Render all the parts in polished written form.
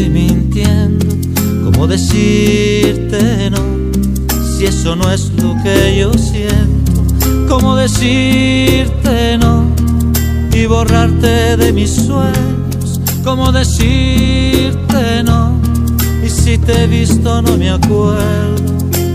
estoy mintiendo. ¿Cómo decirte no? Si eso no es lo que yo siento. ¿Cómo decirte no? Y borrarte de mis sueños. ¿Cómo decirte no? Y si te he visto no me acuerdo.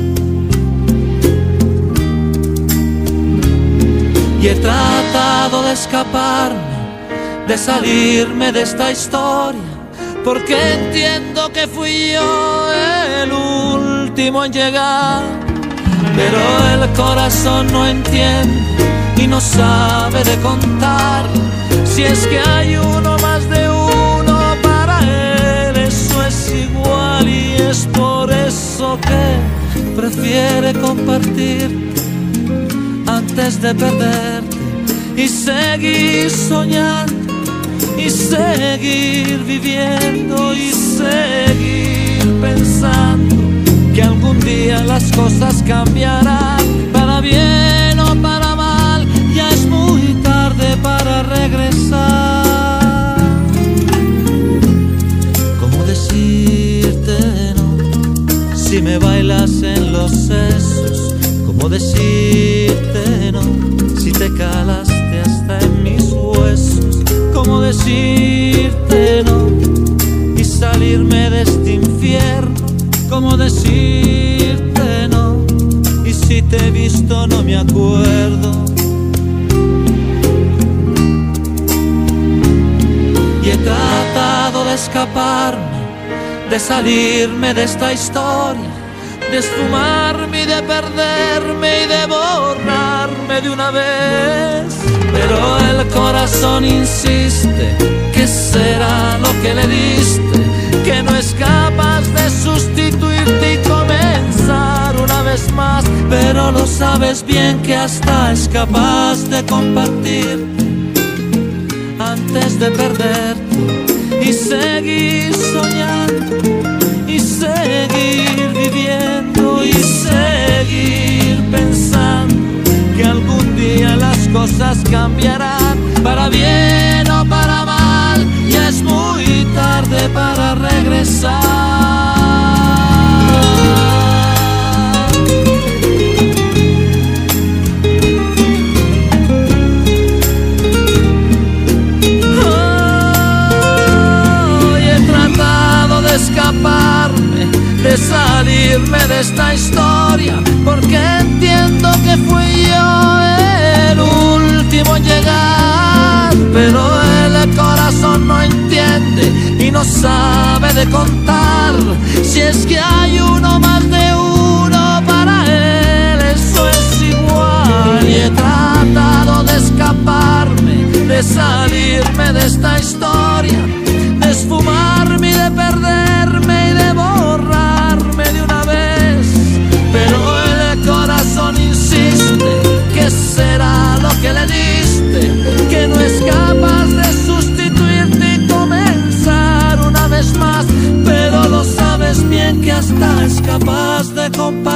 Y he tratado de escaparme, de salirme de esta historia, porque entiendo que fui yo el último en llegar. Pero el corazón no entiende y no sabe de contar. Si es que hay uno más de uno, para él eso es igual. Y es por eso que prefiere compartir antes de perderte y seguir soñando y seguir viviendo y seguir pensando que algún día las cosas cambiarán, para bien o para mal. Ya es muy tarde para regresar. ¿Cómo decirte no? Si me bailas en los sesos. ¿Cómo decirte no? Si te calaste hasta en mis huesos. ¿Cómo decirte no? Y salirme de este infierno. ¿Cómo decirte no? Y si te he visto no me acuerdo. Y he tratado de escaparme, de salirme de esta historia, de esfumarme y de perderme y de borrarme de una vez. Pero el corazón insiste, ¿qué será lo que le diste? Que no es capaz de sustituirte y comenzar una vez más. Pero lo sabes bien que hasta es capaz de compartir antes de perderte y seguir soñando y seguir viviendo y seguir pensando que algún día las cosas cambiarán, para bien o para mal. Ya es muy tarde para regresar. Hoy he tratado de escaparme, de salirme de esta historia, porque entiendo que fui yo el último en llegar. Pero el corazón no entiende y no sabe de contar. Si es que hay uno más de uno, para él eso es igual. Y he tratado de escaparme, de salirme de esta historia, de esfumarme y de perderme y de borrarme de una vez. Pero el corazón insiste, ¿qué será lo que le diste? Que no es capaz de sustituirte y comenzar una vez más. Pero lo sabes bien que hasta es capaz de compartir